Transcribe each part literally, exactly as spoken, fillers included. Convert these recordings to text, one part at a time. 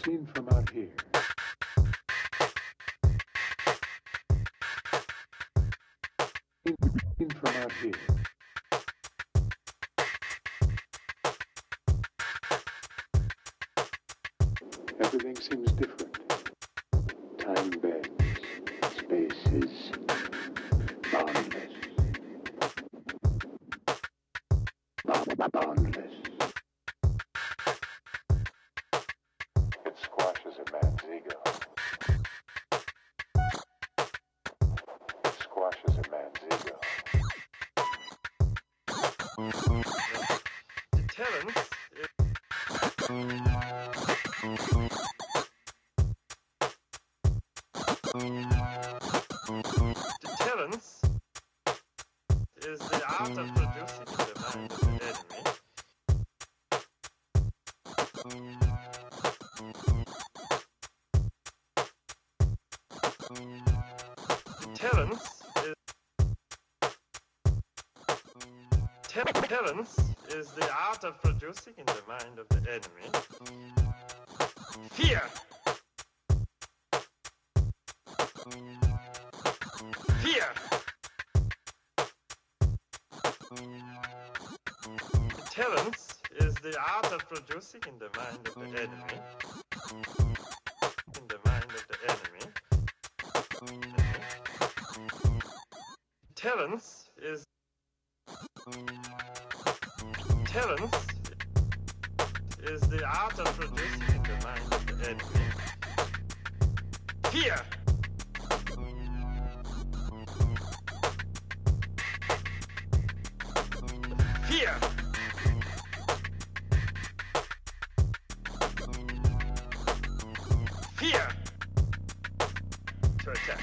Seen from out here. Seen from out here. Everything seems different. Time bends. Space is boundless. Bound- boundless. It squashes a man's ego. It squashes a man's ego. Deterrence is Deterrence is the art of producing in the mind of the enemy Deterrence is Deterrence is the art of producing in the mind of the enemy fear. Fear. Deterrence is the art of producing in the mind of the enemy. In the mind of the enemy. Deterrence is. Deterrence is the art of producing in the mind of the enemy fear. Fear. Fear. To attack.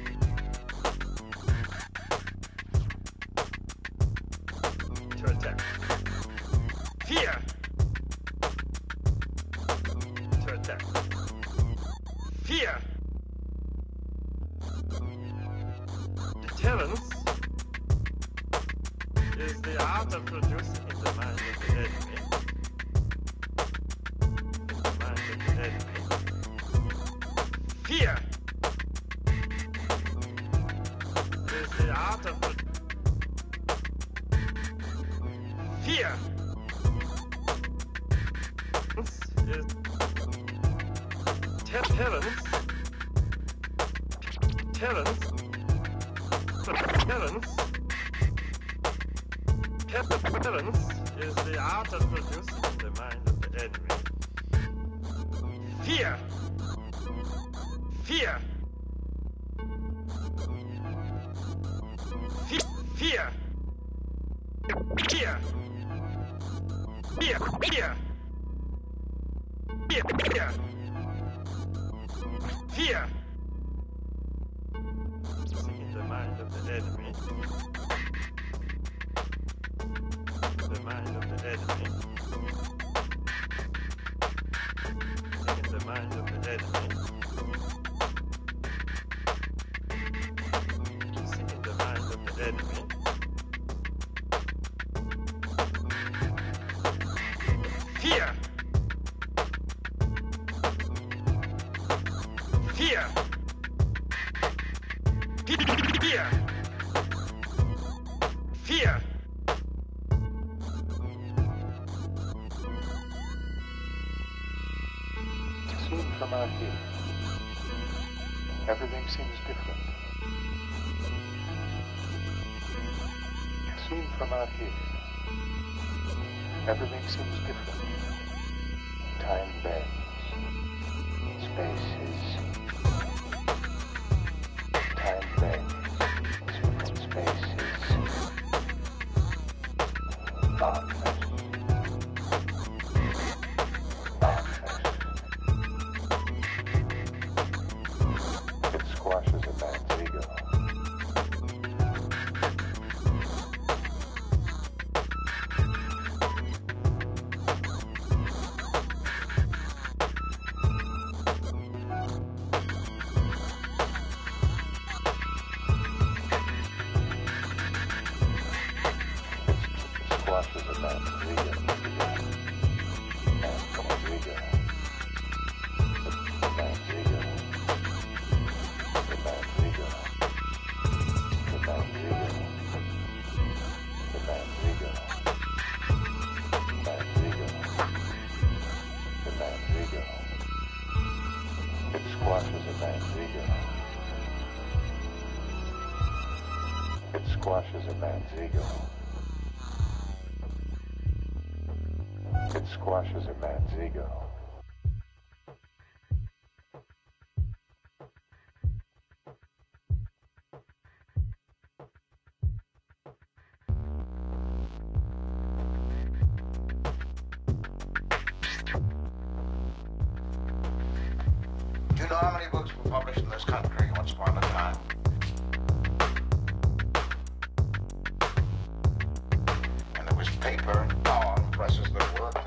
To attack. Fear. To attack. Fear. Deterrence is the art of producing in the mind of the enemy. In the mind of the enemy. Fear is the art of pro- fear is deterrence. Deterrence. Deterrence. Deterrence is the art of producing in the mind of the enemy fear. Fear. Fe- Fear. Fear. Fear. Fear. Fear. Fear. Fear. In the mind of the enemy. The mind of the enemy. In the mind of the enemy. In the mind of the enemy. Fear. Fear. Fear. Fear. Seen from out here. Everything seems different. Seen from out here. Everything seems different. Time bends. Space is. Time bends. Space is. Boundless. Boundless. It squashes a man's ego. Squashes a man's ego. And ego. man's ego. Man's ego. The man's ego. It squashes a man's ego. It squashes a man's ego. It squashes a man's ego. Do you know how many books were published in this country once upon a time? And it was paper and power presses that worked.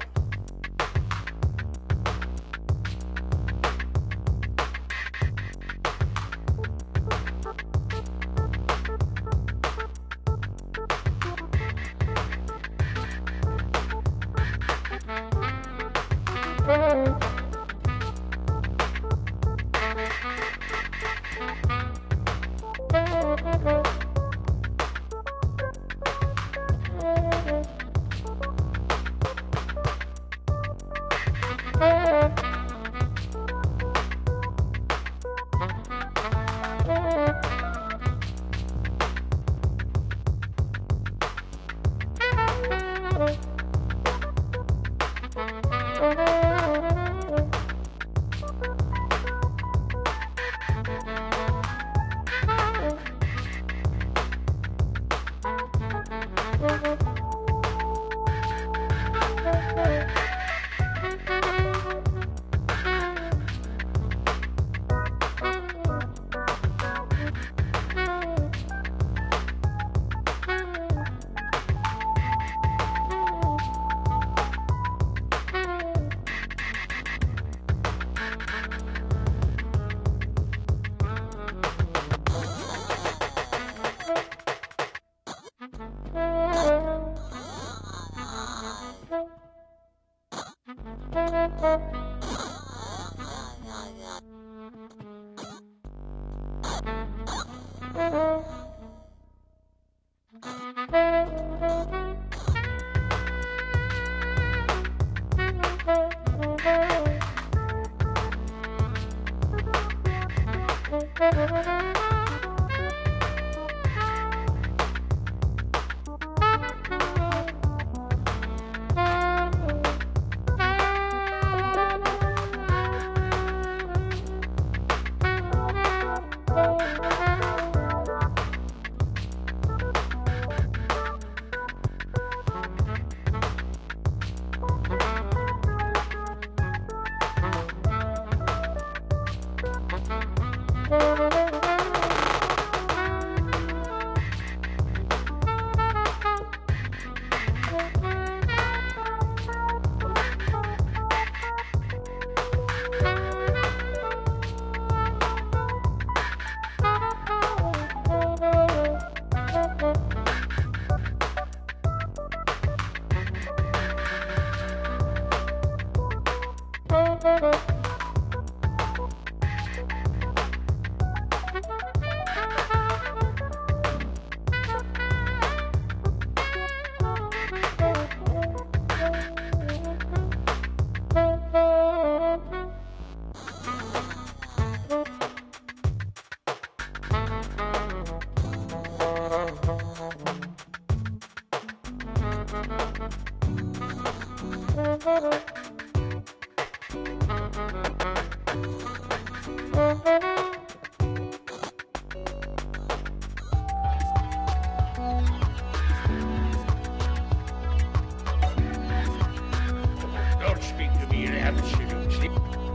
Don't speak to me in absolute.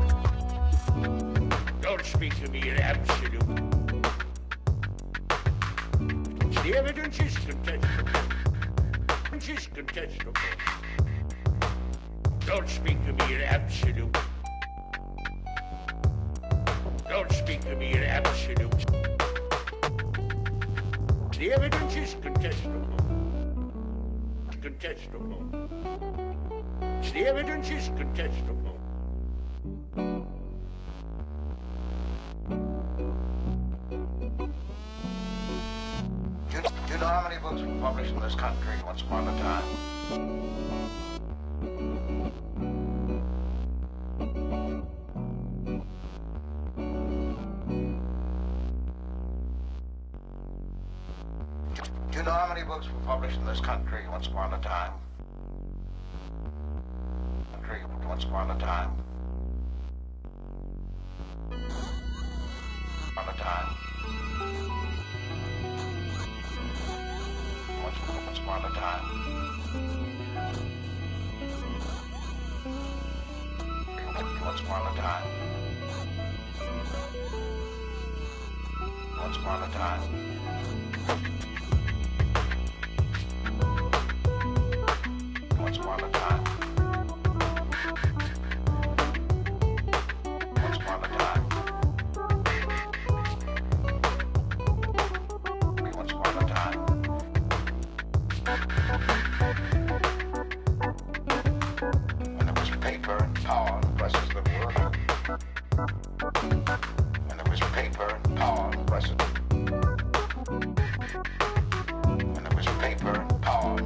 Don't speak to me in absolute. The evidence is contestable. Evidence is contestable. Don't speak to me in absolute. Don't speak to me in absolute. The evidence is contestable. Contestable. The evidence is contestable. Do you, do you know how many many books were published in this country once upon a time? Do you know how many books were published in this country once upon a time? Country once upon a time. On a time. Once, once upon a time. Once upon a time. Once upon a time. Once upon a time. Once upon a time. Once upon a time. When there was paper and power, presses the world. When there was paper and power, presses. When there was paper and power.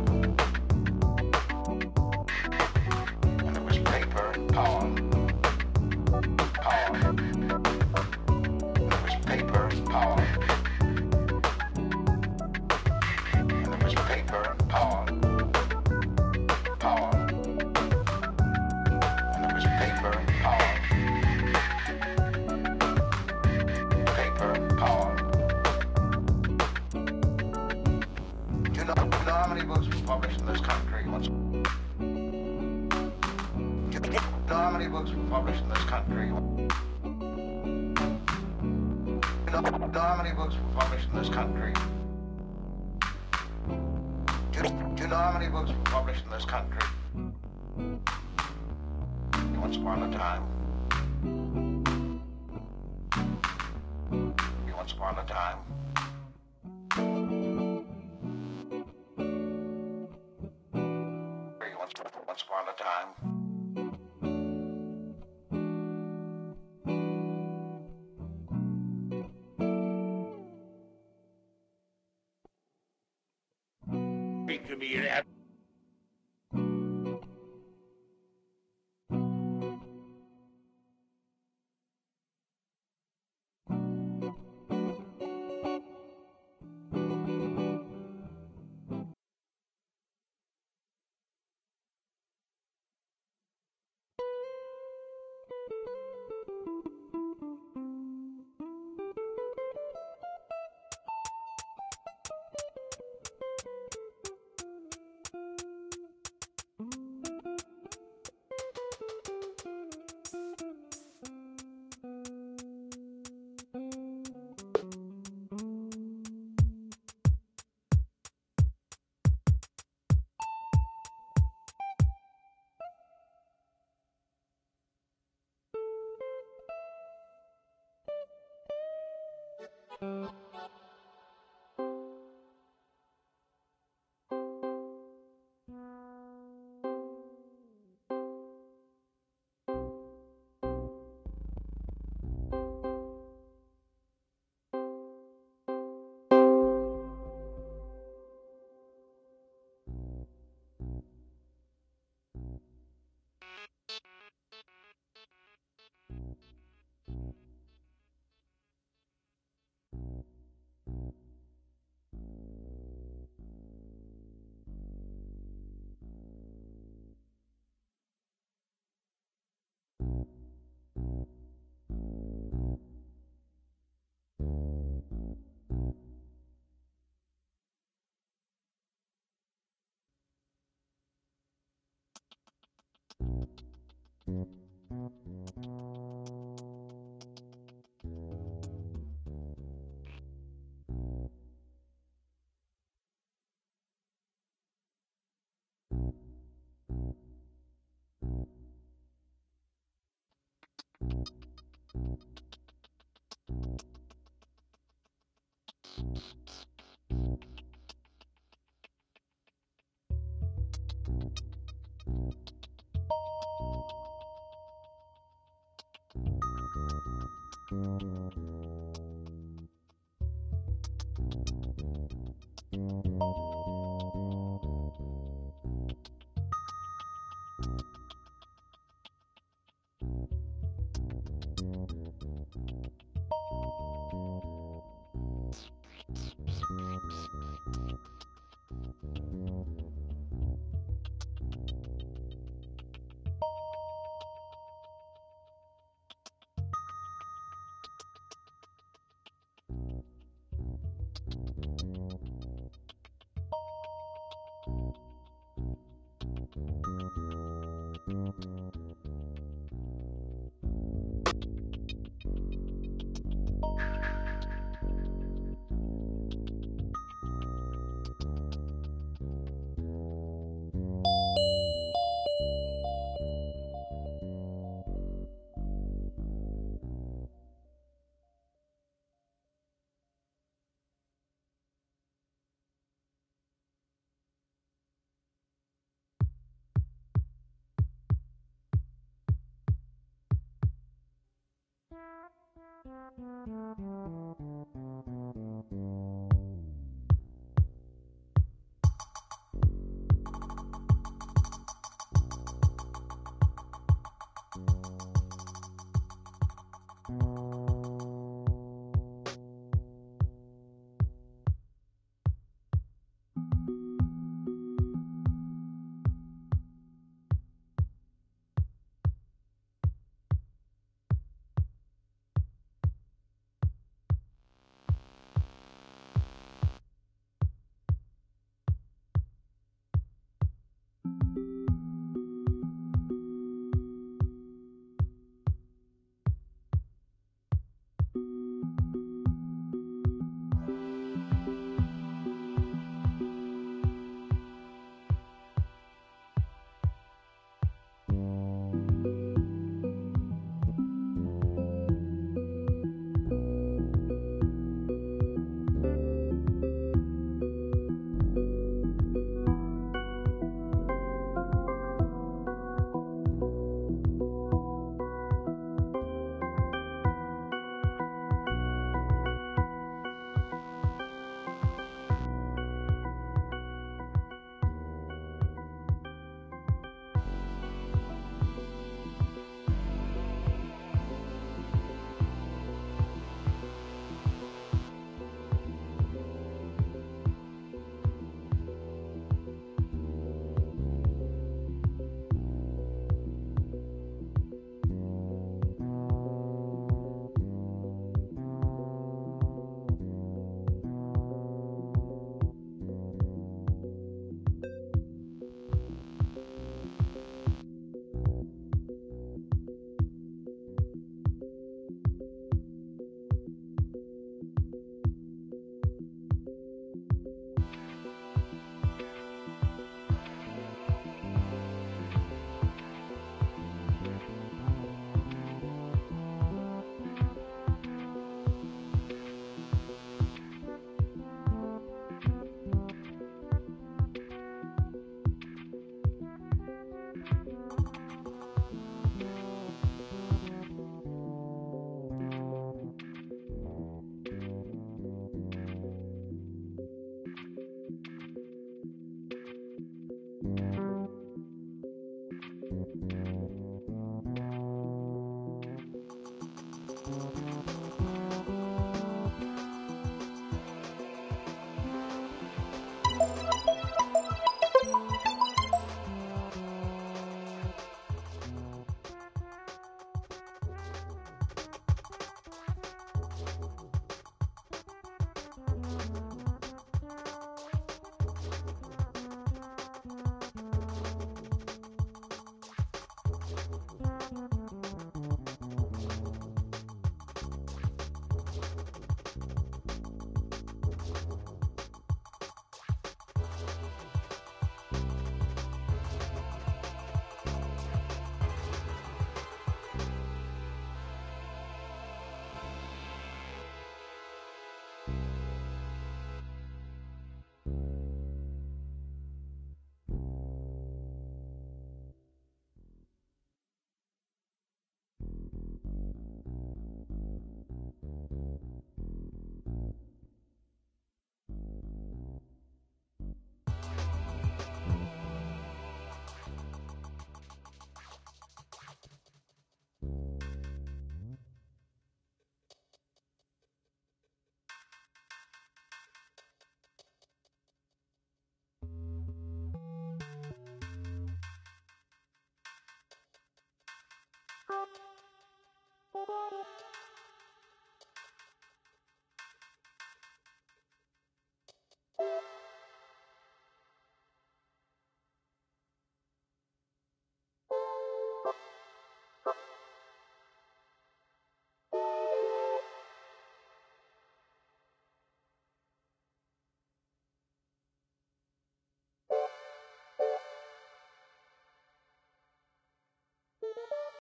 When there was paper and power. Power. When there was paper and power. When there was paper and power. Power. When there was paper and power. Paper and power. Do you know, do you know how many books were published in this country once? Do you know how many books were published in this country? Do you know, do you know how many books were published in this country? Do you, do you know how many books were published in this country? Once upon a time. Once upon a time. Once, once upon a time. Speak to me in ab- Thank you. Thank you.